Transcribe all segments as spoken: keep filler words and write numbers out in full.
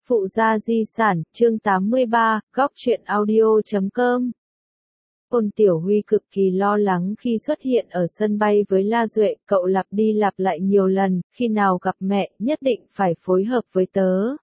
Phụ gia di sản, chương tám mươi ba, góc truyện audio chấm com. Ôn Tiểu Huy cực kỳ lo lắng khi xuất hiện ở sân bay với La Duệ, cậu lặp đi lặp lại nhiều lần, khi nào gặp mẹ, nhất định phải phối hợp với tớ.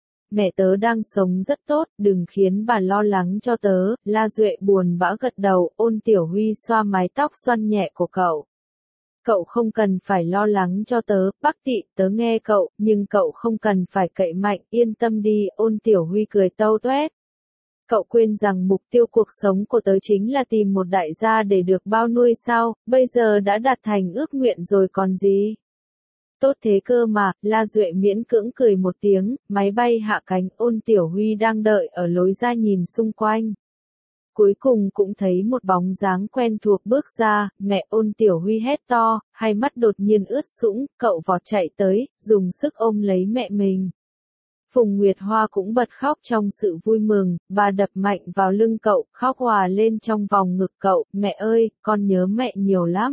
Mẹ tớ đang sống rất tốt, đừng khiến bà lo lắng cho tớ. La Duệ buồn bã gật đầu, Ôn Tiểu Huy xoa mái tóc xoăn nhẹ của cậu. Cậu không cần phải lo lắng cho tớ, Bắc Tị, tớ nghe cậu, nhưng cậu không cần phải cậy mạnh, yên tâm đi, Ôn Tiểu Huy cười tâu toét. Cậu quên rằng mục tiêu cuộc sống của tớ chính là tìm một đại gia để được bao nuôi sao, bây giờ đã đạt thành ước nguyện rồi còn gì. Tốt thế cơ mà, La Duệ miễn cưỡng cười một tiếng, máy bay hạ cánh, Ôn Tiểu Huy đang đợi ở lối ra nhìn xung quanh. Cuối cùng cũng thấy một bóng dáng quen thuộc bước ra, mẹ, Ôn Tiểu Huy hét to, hai mắt đột nhiên ướt sũng, cậu vọt chạy tới, dùng sức ôm lấy mẹ mình. Phùng Nguyệt Hoa cũng bật khóc trong sự vui mừng, bà đập mạnh vào lưng cậu, khóc òa lên trong vòng ngực cậu, mẹ ơi, con nhớ mẹ nhiều lắm.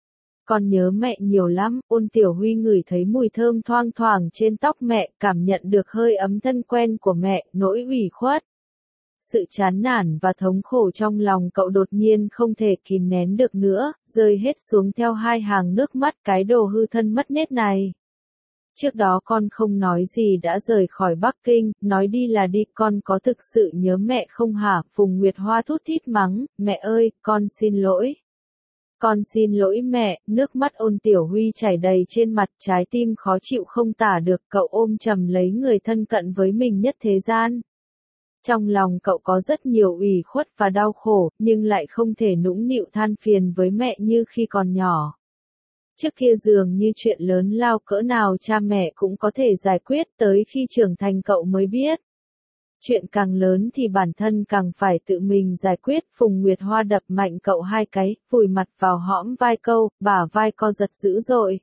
Con nhớ mẹ nhiều lắm, Ôn Tiểu Huy ngửi thấy mùi thơm thoang thoảng trên tóc mẹ, cảm nhận được hơi ấm thân quen của mẹ, nỗi ủy khuất. Sự chán nản và thống khổ trong lòng cậu đột nhiên không thể kìm nén được nữa, rơi hết xuống theo hai hàng nước mắt, cái đồ hư thân mất nết này. Trước đó con không nói gì đã rời khỏi Bắc Kinh, nói đi là đi, con có thực sự nhớ mẹ không hả? Phùng Nguyệt Hoa thút thít mắng, mẹ ơi, con xin lỗi. Con xin lỗi mẹ, nước mắt Ôn Tiểu Huy chảy đầy trên mặt, trái tim khó chịu không tả được, cậu ôm chầm lấy người thân cận với mình nhất thế gian. Trong lòng cậu có rất nhiều ủy khuất và đau khổ, nhưng lại không thể nũng nịu than phiền với mẹ như khi còn nhỏ. Trước kia dường như chuyện lớn lao cỡ nào cha mẹ cũng có thể giải quyết, tới khi trưởng thành cậu mới biết. Chuyện càng lớn thì bản thân càng phải tự mình giải quyết. Phùng Nguyệt Hoa đập mạnh cậu hai cái, vùi mặt vào hõm vai câu, bả vai co giật dữ dội.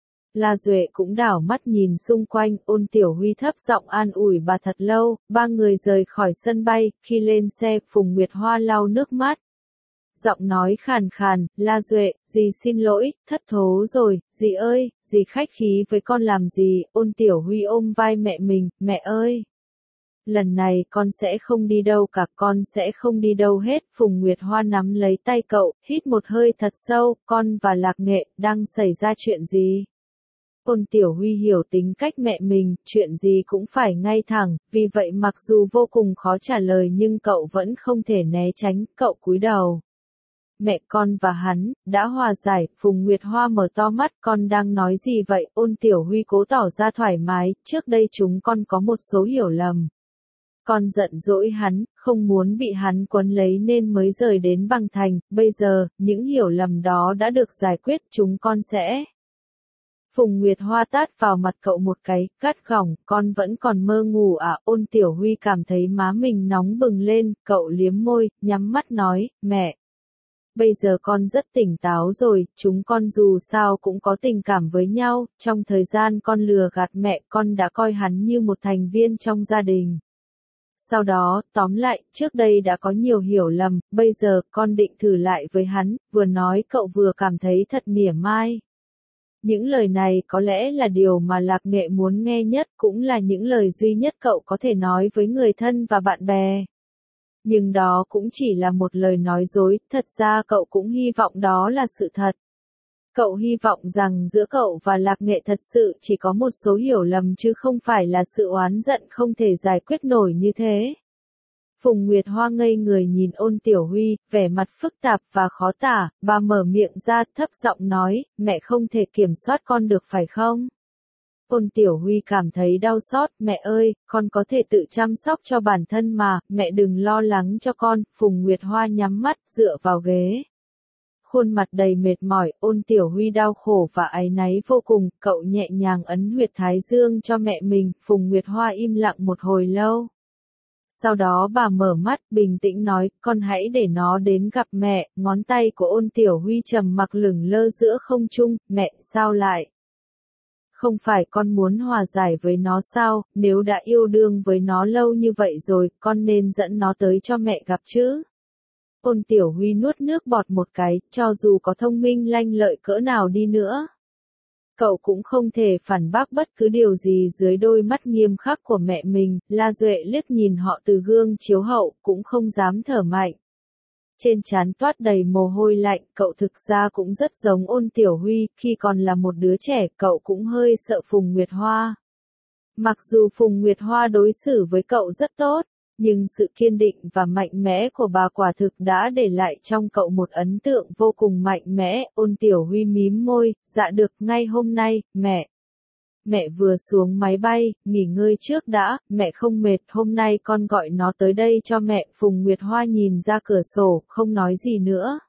La Duệ cũng đảo mắt nhìn xung quanh, Ôn Tiểu Huy thấp giọng an ủi bà thật lâu, ba người rời khỏi sân bay, khi lên xe, Phùng Nguyệt Hoa lau nước mắt. Giọng nói khàn khàn, La Duệ, dì xin lỗi, thất thố rồi, dì ơi, dì khách khí với con làm gì, Ôn Tiểu Huy ôm vai mẹ mình, mẹ ơi. Lần này con sẽ không đi đâu cả, con sẽ không đi đâu hết. Phùng Nguyệt Hoa nắm lấy tay cậu, hít một hơi thật sâu, con và Lạc Nghệ, đang xảy ra chuyện gì? Ôn Tiểu Huy hiểu tính cách mẹ mình, chuyện gì cũng phải ngay thẳng, vì vậy mặc dù vô cùng khó trả lời nhưng cậu vẫn không thể né tránh, cậu cúi đầu. Mẹ con và hắn, đã hòa giải, Phùng Nguyệt Hoa mở to mắt, con đang nói gì vậy? Ôn Tiểu Huy cố tỏ ra thoải mái, trước đây chúng con có một số hiểu lầm. Con giận dỗi hắn, không muốn bị hắn quấn lấy nên mới rời đến Bằng Thành, bây giờ, những hiểu lầm đó đã được giải quyết, chúng con sẽ... Phùng Nguyệt Hoa tát vào mặt cậu một cái, gắt gỏng, con vẫn còn mơ ngủ à? Ôn Tiểu Huy cảm thấy má mình nóng bừng lên, cậu liếm môi, nhắm mắt nói, mẹ. Bây giờ con rất tỉnh táo rồi, chúng con dù sao cũng có tình cảm với nhau, trong thời gian con lừa gạt mẹ, con đã coi hắn như một thành viên trong gia đình. Sau đó, tóm lại, trước đây đã có nhiều hiểu lầm, bây giờ con định thử lại với hắn, vừa nói cậu vừa cảm thấy thật mỉa mai. Những lời này có lẽ là điều mà Lạc Nghệ muốn nghe nhất, cũng là những lời duy nhất cậu có thể nói với người thân và bạn bè. Nhưng đó cũng chỉ là một lời nói dối, thật ra cậu cũng hy vọng đó là sự thật. Cậu hy vọng rằng giữa cậu và Lạc Nghệ thật sự chỉ có một số hiểu lầm chứ không phải là sự oán giận không thể giải quyết nổi như thế. Phùng Nguyệt Hoa ngây người nhìn Ôn Tiểu Huy, vẻ mặt phức tạp và khó tả, bà mở miệng ra thấp giọng nói, mẹ không thể kiểm soát con được phải không? Ôn Tiểu Huy cảm thấy đau xót, mẹ ơi, con có thể tự chăm sóc cho bản thân mà, mẹ đừng lo lắng cho con. Phùng Nguyệt Hoa nhắm mắt, dựa vào ghế. Khuôn mặt đầy mệt mỏi, Ôn Tiểu Huy đau khổ và áy náy vô cùng, cậu nhẹ nhàng ấn huyệt thái dương cho mẹ mình, Phùng Nguyệt Hoa im lặng một hồi lâu. Sau đó bà mở mắt, bình tĩnh nói, con hãy để nó đến gặp mẹ, ngón tay của Ôn Tiểu Huy trầm mặc lửng lơ giữa không trung, mẹ, sao lại? Không phải con muốn hòa giải với nó sao, nếu đã yêu đương với nó lâu như vậy rồi, con nên dẫn nó tới cho mẹ gặp chứ? Ôn Tiểu Huy nuốt nước bọt một cái, cho dù có thông minh lanh lợi cỡ nào đi nữa. Cậu cũng không thể phản bác bất cứ điều gì dưới đôi mắt nghiêm khắc của mẹ mình. La Duệ liếc nhìn họ từ gương chiếu hậu, cũng không dám thở mạnh. Trên trán toát đầy mồ hôi lạnh, cậu thực ra cũng rất giống Ôn Tiểu Huy, khi còn là một đứa trẻ, cậu cũng hơi sợ Phùng Nguyệt Hoa. Mặc dù Phùng Nguyệt Hoa đối xử với cậu rất tốt, nhưng sự kiên định và mạnh mẽ của bà quả thực đã để lại trong cậu một ấn tượng vô cùng mạnh mẽ. Ôn Tiểu Huy mím môi, dạ được, ngay hôm nay, mẹ. Mẹ vừa xuống máy bay, nghỉ ngơi trước đã, mẹ không mệt, hôm nay con gọi nó tới đây cho mẹ. Phùng Nguyệt Hoa nhìn ra cửa sổ, không nói gì nữa.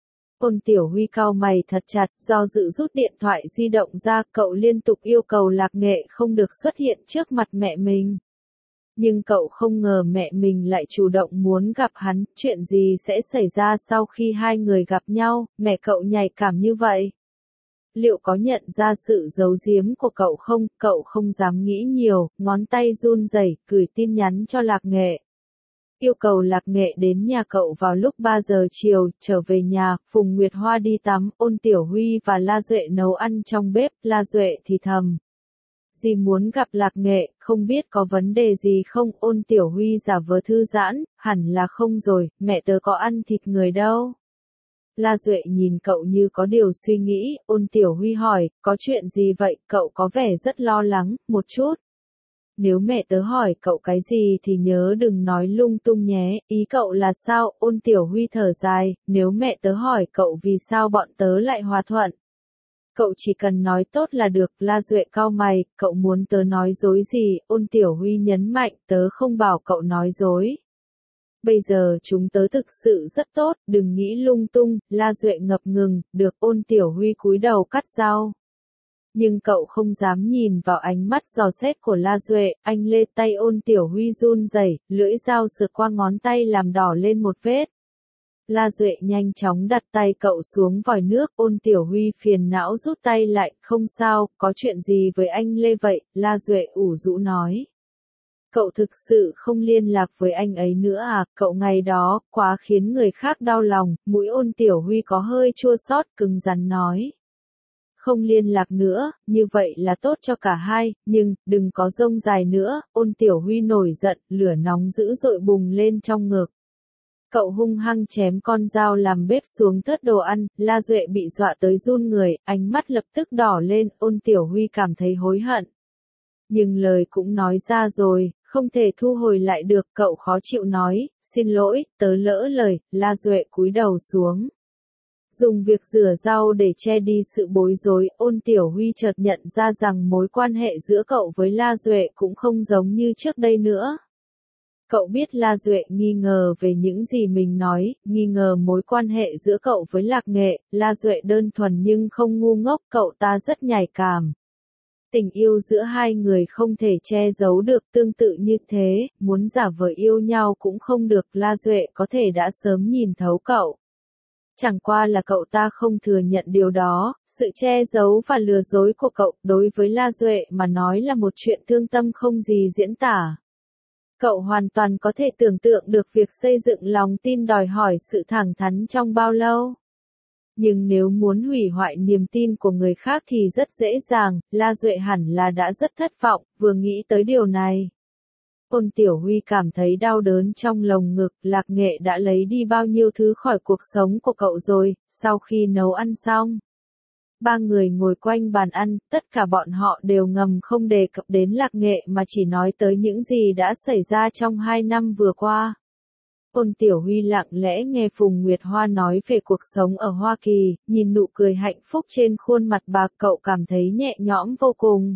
Ôn Tiểu Huy cau mày thật chặt, do dự rút điện thoại di động ra, cậu liên tục yêu cầu Lạc Nghệ không được xuất hiện trước mặt mẹ mình. Nhưng cậu không ngờ mẹ mình lại chủ động muốn gặp hắn, chuyện gì sẽ xảy ra sau khi hai người gặp nhau, mẹ cậu nhạy cảm như vậy. Liệu có nhận ra sự giấu giếm của cậu không? Cậu không dám nghĩ nhiều, ngón tay run rẩy, gửi tin nhắn cho Lạc Nghệ. Yêu cầu Lạc Nghệ đến nhà cậu vào lúc ba giờ chiều, trở về nhà, Phùng Nguyệt Hoa đi tắm, Ôn Tiểu Huy và La Duệ nấu ăn trong bếp, La Duệ thì thầm. Dì muốn gặp Lạc Nghệ, không biết có vấn đề gì không? Ôn Tiểu Huy giả vờ thư giãn, hẳn là không rồi, mẹ tớ có ăn thịt người đâu. La Duệ nhìn cậu như có điều suy nghĩ, Ôn Tiểu Huy hỏi, có chuyện gì vậy? Cậu có vẻ rất lo lắng, một chút. Nếu mẹ tớ hỏi cậu cái gì thì nhớ đừng nói lung tung nhé, ý cậu là sao? Ôn Tiểu Huy thở dài, nếu mẹ tớ hỏi cậu vì sao bọn tớ lại hòa thuận. Cậu chỉ cần nói tốt là được. La Duệ cau mày, cậu muốn tớ nói dối gì? Ôn Tiểu Huy nhấn mạnh, tớ không bảo cậu nói dối. Bây giờ chúng tớ thực sự rất tốt, đừng nghĩ lung tung. La Duệ ngập ngừng, được. Ôn Tiểu Huy cúi đầu cắt rau. Nhưng cậu không dám nhìn vào ánh mắt dò xét của La Duệ, anh lê tay Ôn Tiểu Huy run rẩy, lưỡi dao sượt qua ngón tay làm đỏ lên một vết. La Duệ nhanh chóng đặt tay cậu xuống vòi nước, Ôn Tiểu Huy phiền não rút tay lại, không sao, có chuyện gì với anh Lê vậy? La Duệ ủ rũ nói. Cậu thực sự không liên lạc với anh ấy nữa à? Cậu ngày đó, quá khiến người khác đau lòng. Mũi Ôn Tiểu Huy có hơi chua xót, cứng rắn nói. Không liên lạc nữa, như vậy là tốt cho cả hai, nhưng, đừng có rông dài nữa. Ôn Tiểu Huy nổi giận, lửa nóng dữ dội bùng lên trong ngực. Cậu hung hăng chém con dao làm bếp xuống tớt đồ ăn, La Duệ bị dọa tới run người, ánh mắt lập tức đỏ lên, Ôn Tiểu Huy cảm thấy hối hận. Nhưng lời cũng nói ra rồi, không thể thu hồi lại được, cậu khó chịu nói, xin lỗi, tớ lỡ lời. La Duệ cúi đầu xuống. Dùng việc rửa rau để che đi sự bối rối, Ôn Tiểu Huy chợt nhận ra rằng mối quan hệ giữa cậu với La Duệ cũng không giống như trước đây nữa. Cậu biết La Duệ nghi ngờ về những gì mình nói, nghi ngờ mối quan hệ giữa cậu với Lạc Nghệ. La Duệ đơn thuần nhưng không ngu ngốc, cậu ta rất nhạy cảm. Tình yêu giữa hai người không thể che giấu được, tương tự như thế, muốn giả vờ yêu nhau cũng không được. La Duệ có thể đã sớm nhìn thấu cậu. Chẳng qua là cậu ta không thừa nhận điều đó, sự che giấu và lừa dối của cậu đối với La Duệ mà nói là một chuyện thương tâm không gì diễn tả. Cậu hoàn toàn có thể tưởng tượng được việc xây dựng lòng tin đòi hỏi sự thẳng thắn trong bao lâu. Nhưng nếu muốn hủy hoại niềm tin của người khác thì rất dễ dàng, La Duệ hẳn là đã rất thất vọng, vừa nghĩ tới điều này. Ôn Tiểu Huy cảm thấy đau đớn trong lồng ngực, Lạc Nghệ đã lấy đi bao nhiêu thứ khỏi cuộc sống của cậu rồi. Sau khi nấu ăn xong, ba người ngồi quanh bàn ăn, tất cả bọn họ đều ngầm không đề cập đến Lạc Nghệ mà chỉ nói tới những gì đã xảy ra trong hai năm vừa qua. Ôn Tiểu Huy lặng lẽ nghe Phùng Nguyệt Hoa nói về cuộc sống ở Hoa Kỳ, nhìn nụ cười hạnh phúc trên khuôn mặt bà, cậu cảm thấy nhẹ nhõm vô cùng.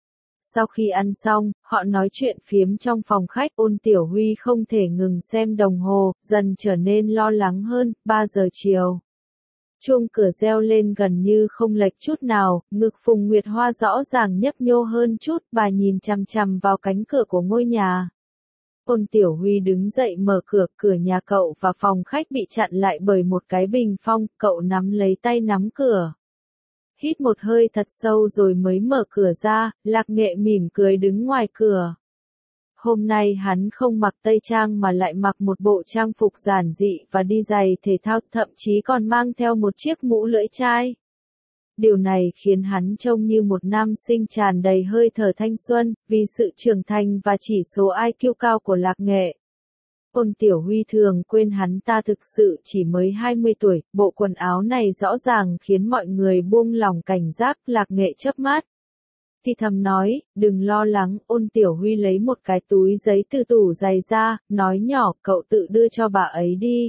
Sau khi ăn xong, họ nói chuyện phiếm trong phòng khách, Ôn Tiểu Huy không thể ngừng xem đồng hồ, dần trở nên lo lắng hơn. Ba giờ chiều. Chuông cửa reo lên gần như không lệch chút nào, ngực Phùng Nguyệt Hoa rõ ràng nhấp nhô hơn chút, bà nhìn chằm chằm vào cánh cửa của ngôi nhà. Ôn Tiểu Huy đứng dậy mở cửa, cửa nhà cậu và phòng khách bị chặn lại bởi một cái bình phong, cậu nắm lấy tay nắm cửa. Hít một hơi thật sâu rồi mới mở cửa ra, Lạc Nghệ mỉm cười đứng ngoài cửa. Hôm nay hắn không mặc tây trang mà lại mặc một bộ trang phục giản dị và đi giày thể thao, thậm chí còn mang theo một chiếc mũ lưỡi chai. Điều này khiến hắn trông như một nam sinh tràn đầy hơi thở thanh xuân, vì sự trưởng thành và chỉ số i kiu cao của Lạc Nghệ. Ôn Tiểu Huy thường quên hắn ta thực sự chỉ mới hai mươi tuổi, bộ quần áo này rõ ràng khiến mọi người buông lỏng cảnh giác. Lạc Nghệ chớp mắt thì thầm nói, đừng lo lắng. Ôn Tiểu Huy lấy một cái túi giấy từ tủ giày ra, nói nhỏ, cậu tự đưa cho bà ấy đi.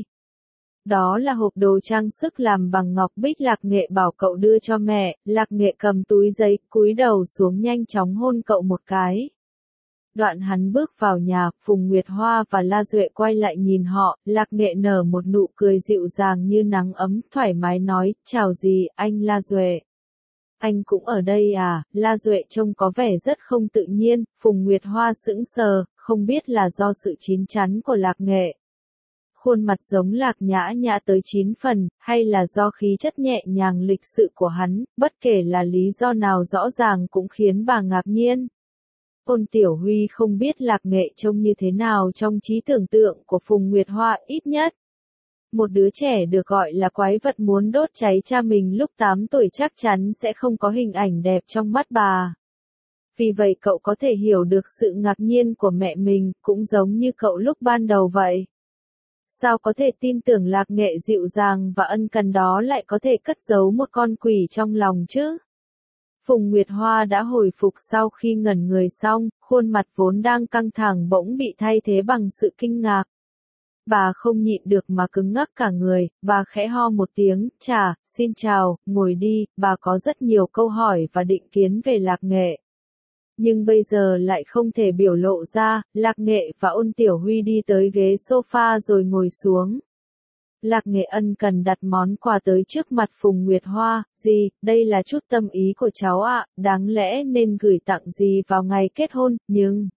Đó là hộp đồ trang sức làm bằng ngọc bích Lạc Nghệ bảo cậu đưa cho mẹ. Lạc Nghệ cầm túi giấy, cúi đầu xuống nhanh chóng hôn cậu một cái. Đoạn hắn bước vào nhà, Phùng Nguyệt Hoa và La Duệ quay lại nhìn họ, Lạc Nghệ nở một nụ cười dịu dàng như nắng ấm, thoải mái nói, chào gì, anh La Duệ. Anh cũng ở đây à? La Duệ trông có vẻ rất không tự nhiên. Phùng Nguyệt Hoa sững sờ, không biết là do sự chín chắn của Lạc Nghệ. Khuôn mặt giống Lạc Nhã Nhã tới chín phần, hay là do khí chất nhẹ nhàng lịch sự của hắn, bất kể là lý do nào rõ ràng cũng khiến bà ngạc nhiên. Ôn Tiểu Huy không biết Lạc Nghệ trông như thế nào trong trí tưởng tượng của Phùng Nguyệt Hoa, ít nhất. Một đứa trẻ được gọi là quái vật muốn đốt cháy cha mình lúc tám tuổi chắc chắn sẽ không có hình ảnh đẹp trong mắt bà. Vì vậy cậu có thể hiểu được sự ngạc nhiên của mẹ mình, cũng giống như cậu lúc ban đầu vậy. Sao có thể tin tưởng Lạc Nghệ dịu dàng và ân cần đó lại có thể cất giấu một con quỷ trong lòng chứ? Phùng Nguyệt Hoa đã hồi phục sau khi ngẩn người xong, khuôn mặt vốn đang căng thẳng bỗng bị thay thế bằng sự kinh ngạc. Bà không nhịn được mà cứng ngắc cả người, bà khẽ ho một tiếng, chà, xin chào, ngồi đi, bà có rất nhiều câu hỏi và định kiến về Lạc Nghệ. Nhưng bây giờ lại không thể biểu lộ ra. Lạc Nghệ và Ôn Tiểu Huy đi tới ghế sofa rồi ngồi xuống. Lạc Nghệ ân cần đặt món quà tới trước mặt Phùng Nguyệt Hoa, gì, đây là chút tâm ý của cháu ạ, đáng lẽ nên gửi tặng gì vào ngày kết hôn, nhưng...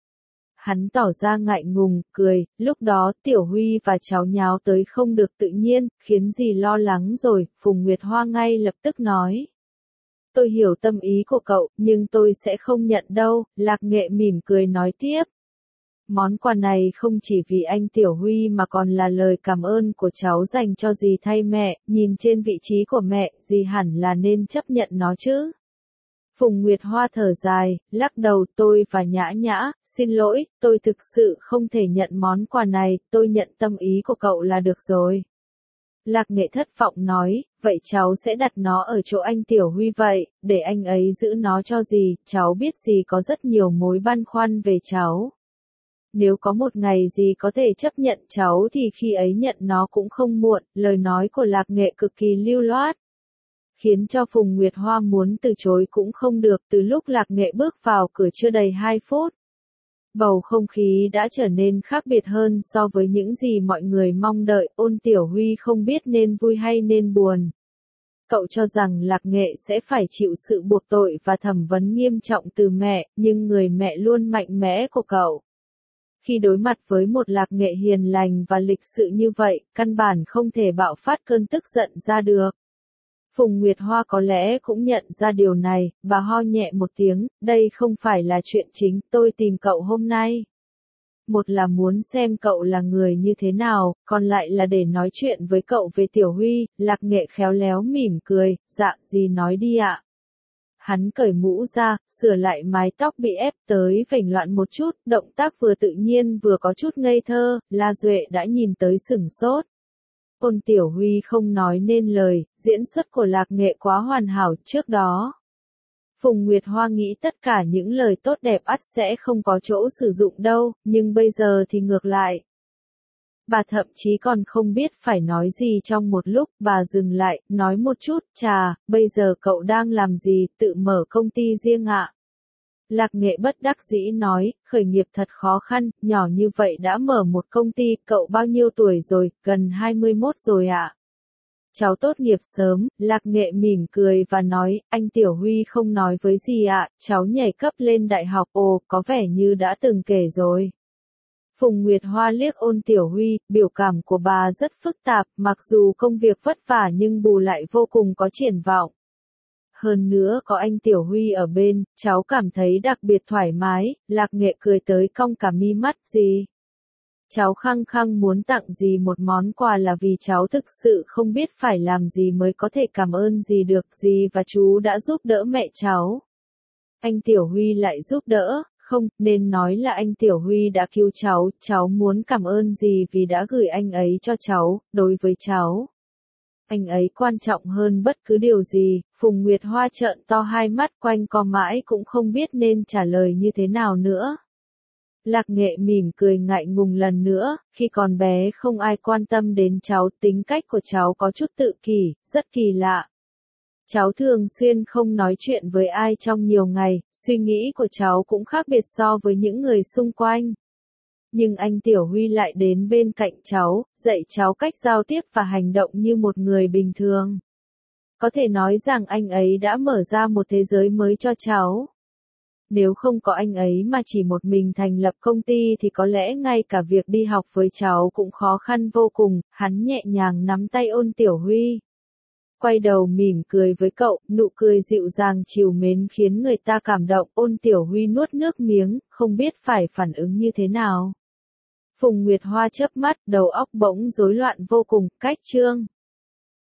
Hắn tỏ ra ngại ngùng, cười, lúc đó Tiểu Huy và cháu nháo tới không được tự nhiên, khiến dì lo lắng rồi. Phùng Nguyệt Hoa ngay lập tức nói. Tôi hiểu tâm ý của cậu, nhưng tôi sẽ không nhận đâu. Lạc Nghệ mỉm cười nói tiếp. Món quà này không chỉ vì anh Tiểu Huy mà còn là lời cảm ơn của cháu dành cho dì thay mẹ, nhìn trên vị trí của mẹ, dì hẳn là nên chấp nhận nó chứ. Phùng Nguyệt Hoa thở dài, lắc đầu, tôi và Nhã Nhã, xin lỗi, tôi thực sự không thể nhận món quà này, tôi nhận tâm ý của cậu là được rồi. Lạc Nghệ thất vọng nói, vậy cháu sẽ đặt nó ở chỗ anh Tiểu Huy vậy, để anh ấy giữ nó cho dì, cháu biết dì có rất nhiều mối băn khoăn về cháu. Nếu có một ngày dì có thể chấp nhận cháu thì khi ấy nhận nó cũng không muộn. Lời nói của Lạc Nghệ cực kỳ lưu loát, khiến cho Phùng Nguyệt Hoa muốn từ chối cũng không được. Từ lúc Lạc Nghệ bước vào cửa chưa đầy hai phút, bầu không khí đã trở nên khác biệt hơn so với những gì mọi người mong đợi. Ôn Tiểu Huy không biết nên vui hay nên buồn. Cậu cho rằng Lạc Nghệ sẽ phải chịu sự buộc tội và thẩm vấn nghiêm trọng từ mẹ, nhưng người mẹ luôn mạnh mẽ của cậu, khi đối mặt với một Lạc Nghệ hiền lành và lịch sự như vậy, căn bản không thể bạo phát cơn tức giận ra được. Phùng Nguyệt Hoa có lẽ cũng nhận ra điều này, bà ho nhẹ một tiếng, đây không phải là chuyện chính, tôi tìm cậu hôm nay. Một là muốn xem cậu là người như thế nào, còn lại là để nói chuyện với cậu về Tiểu Huy. Lạc Nghệ khéo léo mỉm cười, dạ, gì nói đi ạ. Hắn cởi mũ ra, sửa lại mái tóc bị ép tới vểnh loạn một chút, động tác vừa tự nhiên vừa có chút ngây thơ. La Duệ đã nhìn tới sửng sốt. Ôn Tiểu Huy không nói nên lời, diễn xuất của Lạc Nghệ quá hoàn hảo. Trước đó, Phùng Nguyệt Hoa nghĩ tất cả những lời tốt đẹp ắt sẽ không có chỗ sử dụng đâu, nhưng bây giờ thì ngược lại. Bà thậm chí còn không biết phải nói gì trong một lúc, bà dừng lại, nói một chút, chà, bây giờ cậu đang làm gì, tự mở công ty riêng ạ? Lạc Nghệ bất đắc dĩ nói, khởi nghiệp thật khó khăn, nhỏ như vậy đã mở một công ty, cậu bao nhiêu tuổi rồi, gần hai mươi mốt rồi ạ. Cháu tốt nghiệp sớm. Lạc Nghệ mỉm cười và nói, anh Tiểu Huy không nói với gì ạ, cháu nhảy cấp lên đại học, ồ, có vẻ như đã từng kể rồi. Phùng Nguyệt Hoa liếc Ôn Tiểu Huy, biểu cảm của bà rất phức tạp, mặc dù công việc vất vả nhưng bù lại vô cùng có triển vọng. Hơn nữa có anh Tiểu Huy ở bên, cháu cảm thấy đặc biệt thoải mái. Lạc Nghệ cười tới cong cả mi mắt, gì? Cháu khăng khăng muốn tặng dì một món quà là vì cháu thực sự không biết phải làm gì mới có thể cảm ơn dì được. Dì và chú đã giúp đỡ mẹ cháu. Anh Tiểu Huy lại giúp đỡ, không, nên nói là anh Tiểu Huy đã cứu cháu, cháu muốn cảm ơn dì vì đã gửi anh ấy cho cháu, đối với cháu. Anh ấy quan trọng hơn bất cứ điều gì. Phùng Nguyệt Hoa trợn to hai mắt quanh co mãi cũng không biết nên trả lời như thế nào nữa. Lạc Nghệ mỉm cười ngại ngùng lần nữa, khi còn bé không ai quan tâm đến cháu, tính cách của cháu có chút tự kỷ, rất kỳ lạ. Cháu thường xuyên không nói chuyện với ai trong nhiều ngày, suy nghĩ của cháu cũng khác biệt so với những người xung quanh. Nhưng anh Tiểu Huy lại đến bên cạnh cháu, dạy cháu cách giao tiếp và hành động như một người bình thường. Có thể nói rằng anh ấy đã mở ra một thế giới mới cho cháu. Nếu không có anh ấy mà chỉ một mình thành lập công ty thì có lẽ ngay cả việc đi học với cháu cũng khó khăn vô cùng. Hắn nhẹ nhàng nắm tay Ôn Tiểu Huy. Quay đầu mỉm cười với cậu, nụ cười dịu dàng trìu mến khiến người ta cảm động. Ôn Tiểu Huy nuốt nước miếng, không biết phải phản ứng như thế nào. Phùng Nguyệt Hoa chớp mắt, đầu óc bỗng rối loạn vô cùng. Cách chương